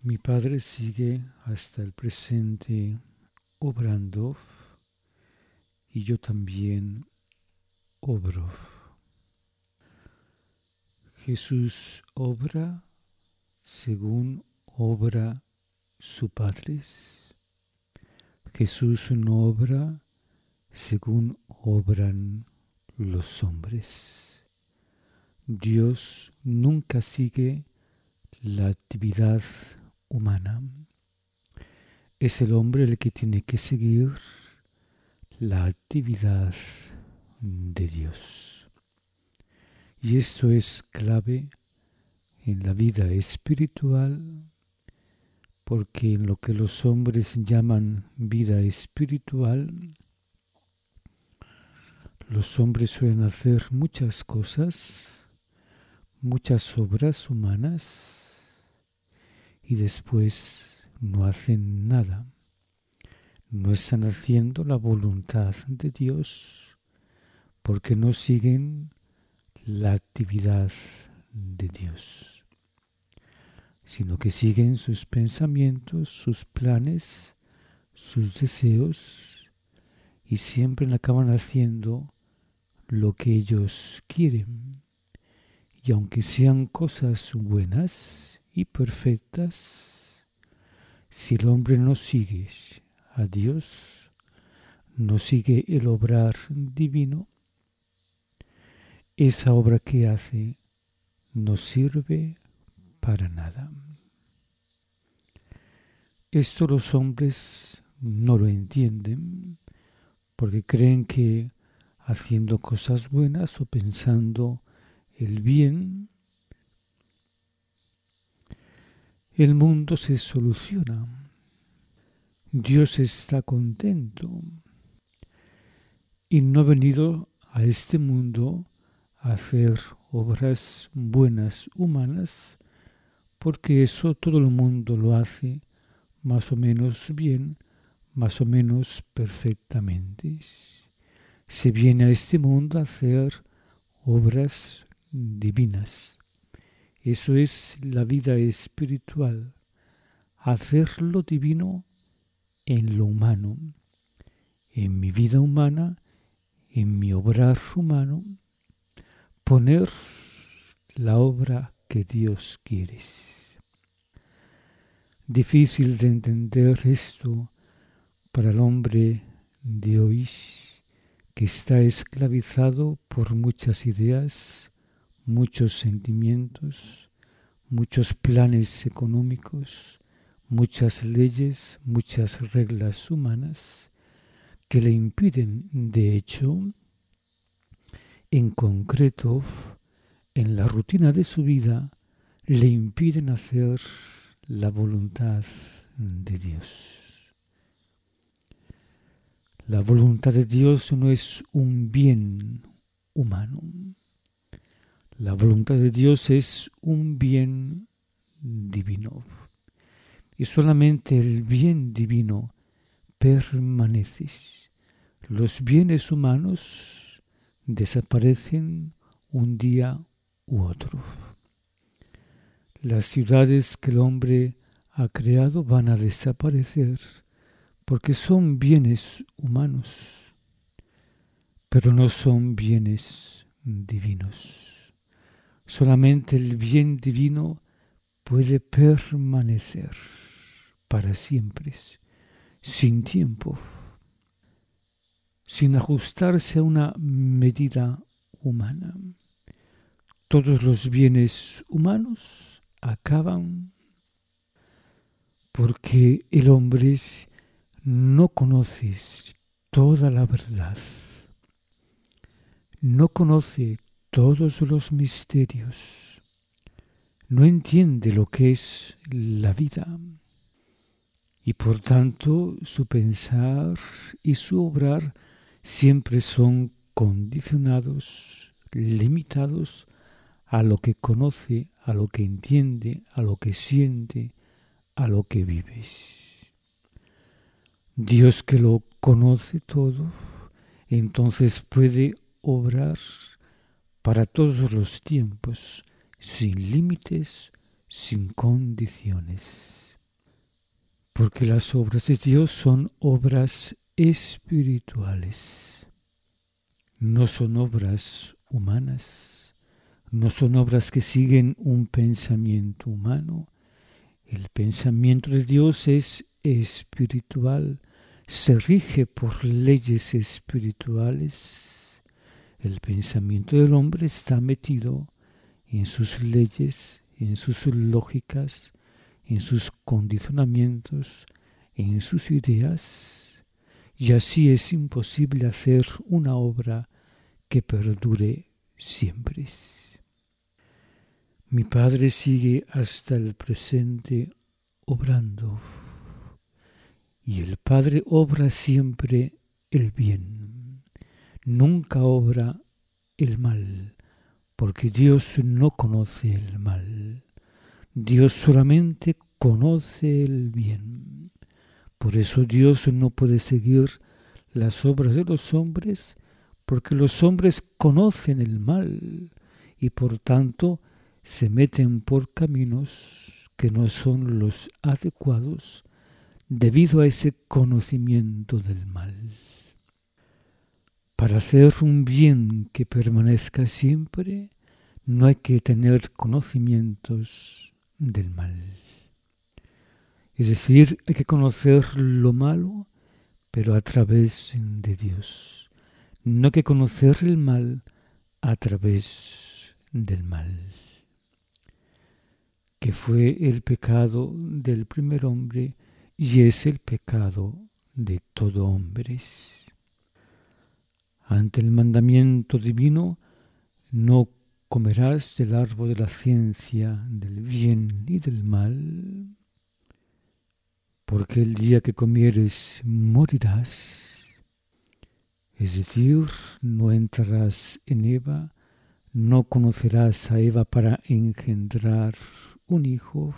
Mi Padre sigue hasta el presente obrando y yo también obro. Jesús obra según obra su Padre. Jesús no obra según obran los hombres. Dios nunca sigue la actividad humana. Es el hombre el que tiene que seguir la actividad de Dios. Y esto es clave en la vida espiritual, porque en lo que los hombres llaman vida espiritual, los hombres suelen hacer muchas cosas, muchas obras humanas, y después no hacen nada. No están haciendo la voluntad de Dios porque no siguen la actividad de Dios, sino que siguen sus pensamientos, sus planes, sus deseos y siempre acaban haciendo lo que ellos quieren. Y aunque sean cosas buenas y perfectas, si el hombre no sigue a Dios, no sigue el obrar divino, esa obra que hace no sirve para nada. Esto los hombres no lo entienden porque creen que haciendo cosas buenas o pensando el bien, el mundo se soluciona. Dios está contento y no ha venido a este mundo a hacer obras buenas humanas, porque eso todo el mundo lo hace más o menos bien, más o menos perfectamente. Se viene a este mundo a hacer obras divinas. Eso es la vida espiritual, hacer lo divino en lo humano, en mi vida humana, en mi obrar humano, poner la obra que Dios quiere. Difícil de entender esto para el hombre de hoy, que está esclavizado por muchas ideas, muchos sentimientos, muchos planes económicos, muchas leyes, muchas reglas humanas que le impiden, de hecho, en concreto, en la rutina de su vida, le impiden hacer la voluntad de Dios. La voluntad de Dios no es un bien humano. La voluntad de Dios es un bien divino. Y solamente el bien divino permanece. Los bienes humanos desaparecen un día u otro. Las ciudades que el hombre ha creado van a desaparecer porque son bienes humanos, pero no son bienes divinos. Solamente el bien divino puede permanecer para siempre, sin tiempo, sin ajustarse a una medida humana. Todos los bienes humanos acaban porque el hombre no conoce toda la verdad, no conoce todos los misterios, no entiende lo que es la vida y por tanto su pensar y su obrar siempre son condicionados, limitados a lo que conoce, a lo que entiende, a lo que siente, a lo que vives. Dios, que lo conoce todo, entonces puede obrar para todos los tiempos, sin límites, sin condiciones. porque las obras de Dios son obras espirituales, no son obras humanas, no son obras que siguen un pensamiento humano. El pensamiento de Dios es espiritual, se rige por leyes espirituales. El pensamiento del hombre está metido en sus leyes, en sus lógicas, en sus condicionamientos, en sus ideas, y así es imposible hacer una obra que perdure siempre. Mi Padre sigue hasta el presente obrando, y el Padre obra siempre el bien, nunca obra el mal, porque Dios no conoce el mal. Dios solamente conoce el bien. Por eso Dios no puede seguir las obras de los hombres, porque los hombres conocen el mal y por tanto se meten por caminos que no son los adecuados debido a ese conocimiento del mal. Para hacer un bien que permanezca siempre, no hay que tener conocimientos del mal. Es decir, hay que conocer lo malo, pero a través de Dios. No hay que conocer el mal a través del mal, que fue el pecado del primer hombre y es el pecado de todo hombre. Ante el mandamiento divino, no comerás del árbol de la ciencia del bien y del mal, porque el día que comieres morirás. Es decir, no entrarás en Eva, no conocerás a Eva para engendrar un hijo.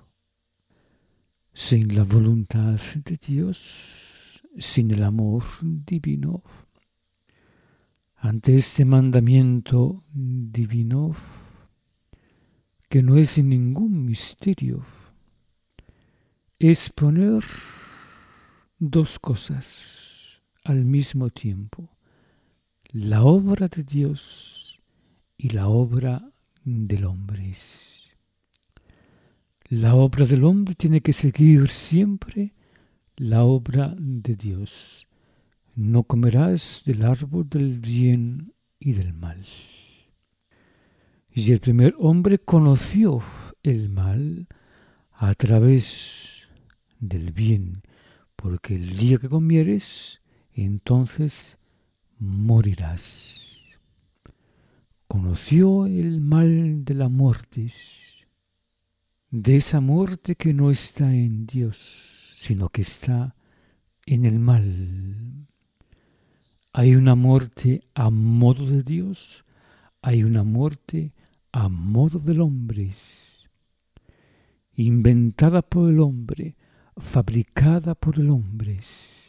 Sin la voluntad de Dios, sin el amor divino. Ante este mandamiento divino, que no es ningún misterio, es poner dos cosas al mismo tiempo: la obra de Dios y la obra del hombre. La obra del hombre tiene que seguir siempre la obra de Dios. No comerás del árbol del bien y del mal. Y el primer hombre conoció el mal a través del bien, porque el día que comieres, entonces morirás. Conoció el mal de la muerte, de esa muerte que no está en Dios, sino que está en el mal. Hay una muerte a modo de Dios, hay una muerte a modo del hombre, inventada por el hombre, fabricada por el hombre.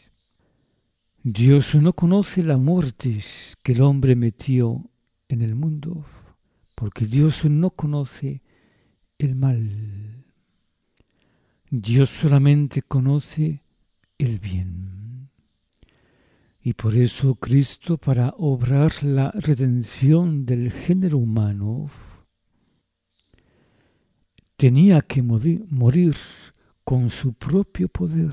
Dios no conoce la muerte que el hombre metió en el mundo, porque Dios no conoce el mal. Dios solamente conoce el bien. Y por eso Cristo, para obrar la redención del género humano, tenía que morir con su propio poder.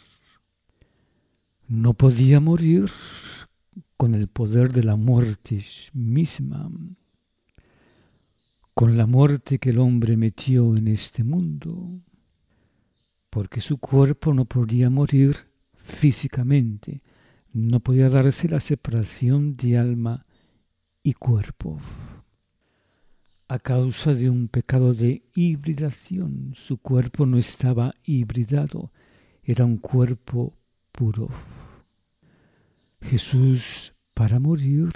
No podía morir con el poder de la muerte misma, con la muerte que el hombre metió en este mundo, porque su cuerpo no podía morir físicamente, no podía darse la separación de alma y cuerpo. A causa de un pecado de hibridación, su cuerpo no estaba hibridado, era un cuerpo puro. Jesús, para morir,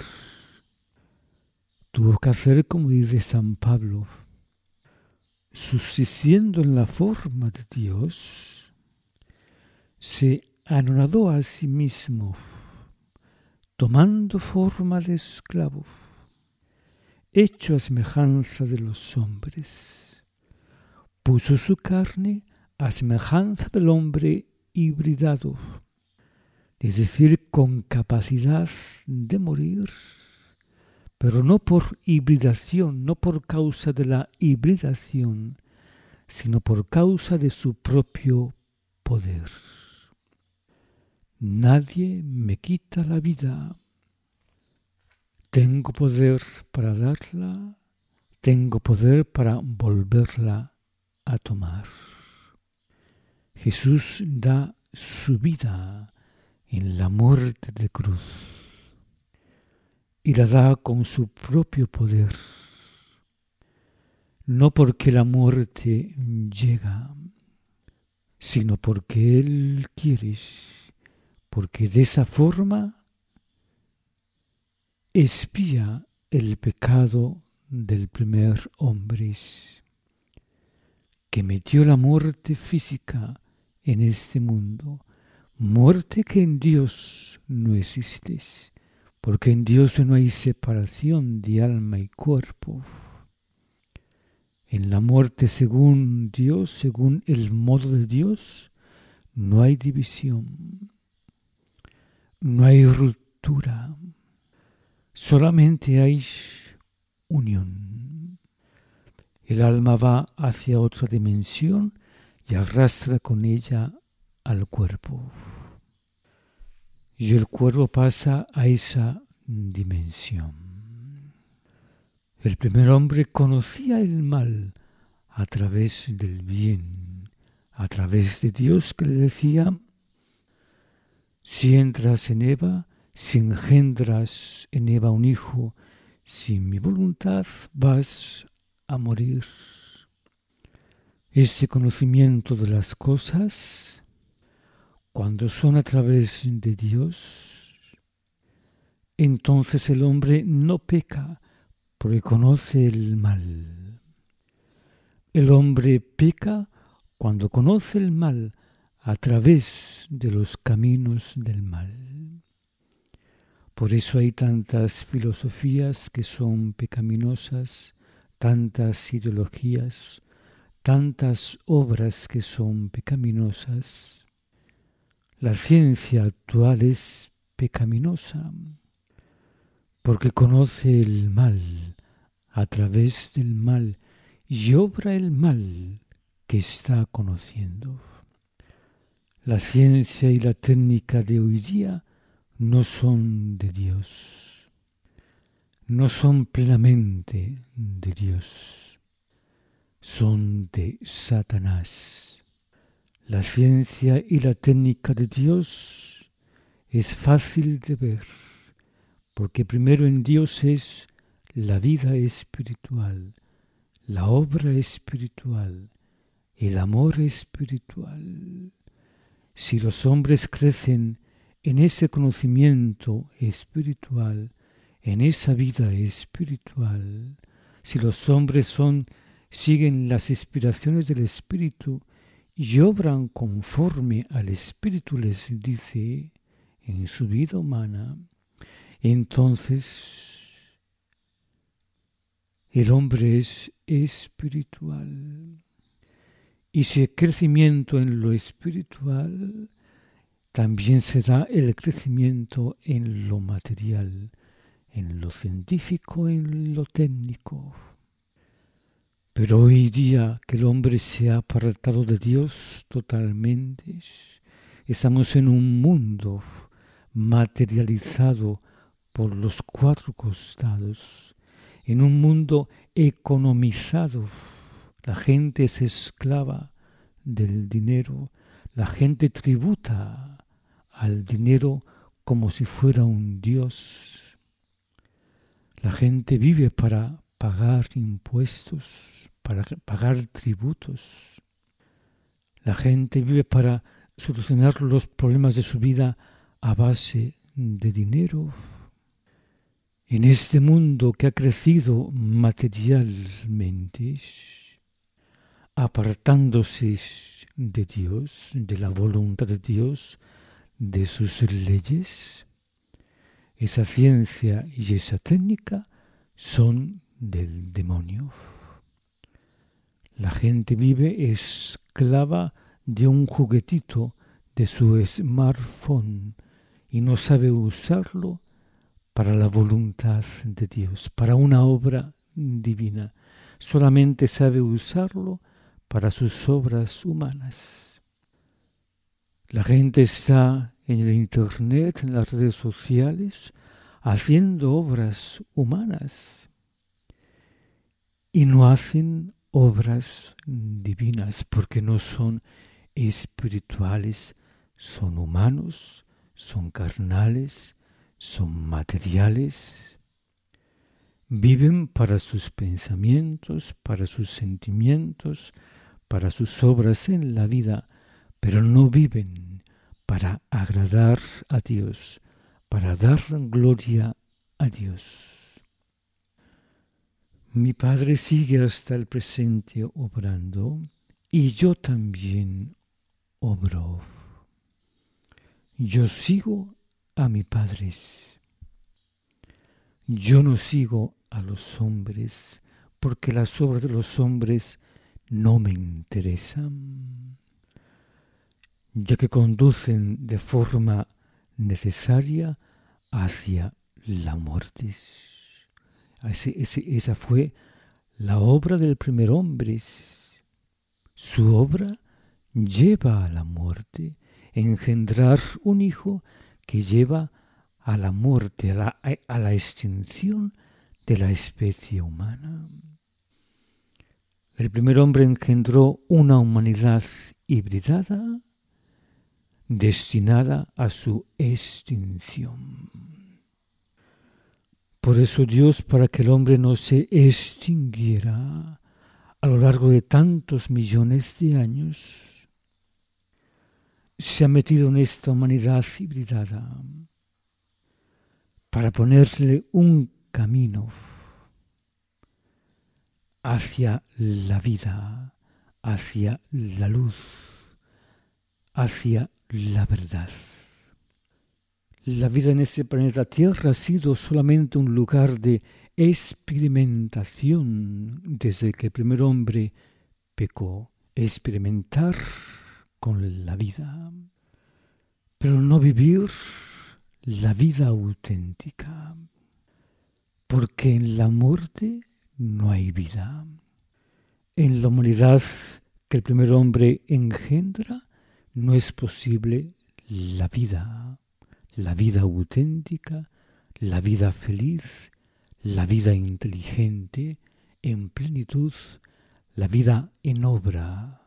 tuvo que hacer como dice San Pablo, subsistiendo en la forma de Dios, se anonadó a sí mismo, tomando forma de esclavo, hecho a semejanza de los hombres. Puso su carne a semejanza del hombre hibridado, es decir, con capacidad de morir, pero no por hibridación, no por causa de la hibridación, sino por causa de su propio poder. Nadie me quita la vida. Tengo poder para darla, tengo poder para volverla a tomar. Jesús da su vida en la muerte de cruz y la da con su propio poder, no porque la muerte llega, sino porque Él quiere, porque de esa forma expía el pecado del primer hombre, que metió la muerte física en este mundo, muerte que en Dios no existe, porque en Dios no hay separación de alma y cuerpo. En la muerte según Dios, según el modo de Dios, no hay división, no hay ruptura, solamente hay unión. El alma va hacia otra dimensión y arrastra con ella al cuerpo. Y el cuerpo pasa a esa dimensión. El primer hombre conocía el mal a través del bien, a través de Dios que le decía: si entras en Eva, si engendras en Eva un hijo, sin mi voluntad vas a morir. Ese conocimiento de las cosas, cuando son a través de Dios, entonces el hombre no peca porque conoce el mal. El hombre peca cuando conoce el mal a través de los caminos del mal. Por eso hay tantas filosofías que son pecaminosas, tantas ideologías, tantas obras que son pecaminosas. La ciencia actual es pecaminosa porque conoce el mal a través del mal y obra el mal que está conociendo. La ciencia y la técnica de hoy día no son de Dios, no son plenamente de Dios, son de Satanás. La ciencia y la técnica de Dios es fácil de ver, porque primero en Dios es la vida espiritual, la obra espiritual, el amor espiritual. Si los hombres crecen en ese conocimiento espiritual, en esa vida espiritual, si los hombres siguen las inspiraciones del Espíritu y obran conforme al Espíritu les dice en su vida humana, entonces el hombre es espiritual. Y si el crecimiento en lo espiritual, también se da el crecimiento en lo material, en lo científico, en lo técnico. Pero hoy día que el hombre se ha apartado de Dios totalmente, estamos en un mundo materializado por los cuatro costados, en un mundo economizado. La gente es esclava del dinero, la gente tributa al dinero como si fuera un dios. La gente vive para pagar impuestos, para pagar tributos. La gente vive para solucionar los problemas de su vida a base de dinero. En este mundo que ha crecido materialmente, apartándose de Dios, de la voluntad de Dios, de sus leyes, esa ciencia y esa técnica son del demonio. La gente vive esclava de un juguetito de su smartphone y no sabe usarlo para la voluntad de Dios, para una obra divina. Solamente sabe usarlo para sus obras humanas. La gente está en el internet, en las redes sociales, haciendo obras humanas y no hacen obras divinas porque no son espirituales, son humanos, son carnales, son materiales. Viven para sus pensamientos, para sus sentimientos, para sus obras en la vida, pero no viven para agradar a Dios, para dar gloria a Dios. Mi Padre sigue hasta el presente obrando y yo también obro. Yo sigo a mi Padre. Yo no sigo a los hombres porque las obras de los hombres no me interesan, ya que conducen de forma necesaria hacia la muerte. Esa fue la obra del primer hombre. Su obra lleva a la muerte, engendrar un hijo que lleva a la muerte, a la extinción de la especie humana. El primer hombre engendró una humanidad hibridada, destinada a su extinción. Por eso Dios, para que el hombre no se extinguiera a lo largo de tantos millones de años, se ha metido en esta humanidad hibridada para ponerle un camino hacia la vida, hacia la luz, hacia la verdad. La vida en este planeta Tierra ha sido solamente un lugar de experimentación desde que el primer hombre pecó. Experimentar con la vida, pero no vivir la vida auténtica, porque en la muerte no hay vida. En la humanidad que el primer hombre engendra no es posible la vida auténtica, la vida feliz, la vida inteligente, en plenitud, la vida en obra.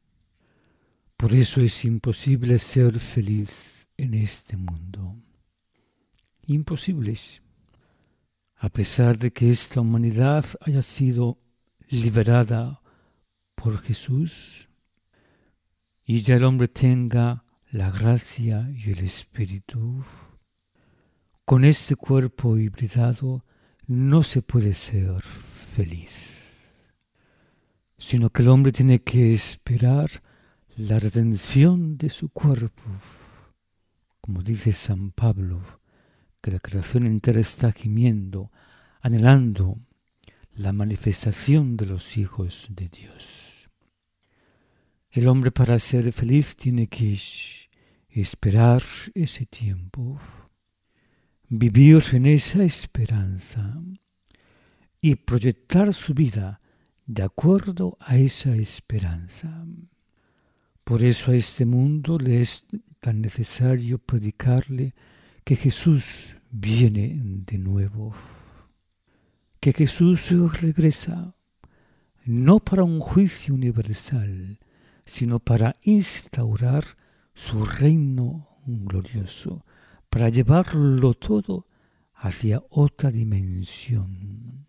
Por eso es imposible ser feliz en este mundo. Imposible. A pesar de que esta humanidad haya sido liberada por Jesús y ya el hombre tenga la gracia y el espíritu, con este cuerpo hibridado no se puede ser feliz, sino que el hombre tiene que esperar la redención de su cuerpo. Como dice San Pablo, que la creación entera está gimiendo, anhelando la manifestación de los hijos de Dios. El hombre, para ser feliz, tiene que esperar ese tiempo, vivir en esa esperanza y proyectar su vida de acuerdo a esa esperanza. Por eso a este mundo le es tan necesario predicarle que Jesús viene de nuevo, que Jesús regresa, no para un juicio universal, sino para instaurar su reino glorioso, para llevarlo todo hacia otra dimensión.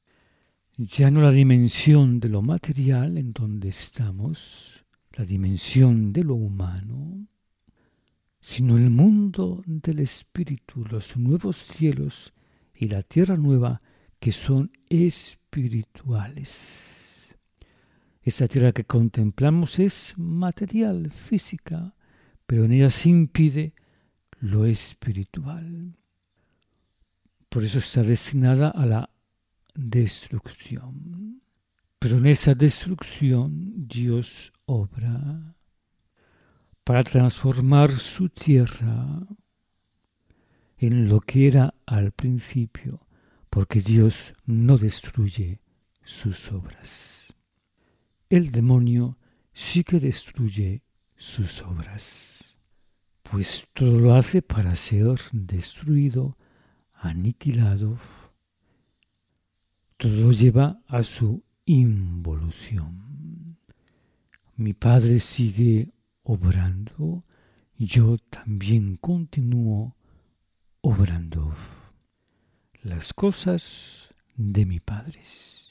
Ya no la dimensión de lo material en donde estamos, la dimensión de lo humano, sino el mundo del espíritu, los nuevos cielos y la tierra nueva que son espirituales. Esta tierra que contemplamos es material, física, pero en ella se impide lo espiritual. Por eso está destinada a la destrucción. Pero en esa destrucción Dios obra. para transformar su tierra en lo que era al principio, porque Dios no destruye sus obras. El demonio sí que destruye sus obras, pues todo lo hace para ser destruido, aniquilado. Todo lo lleva a su involución. Mi Padre sigue obrando, yo también continúo obrando las cosas de mi Padre.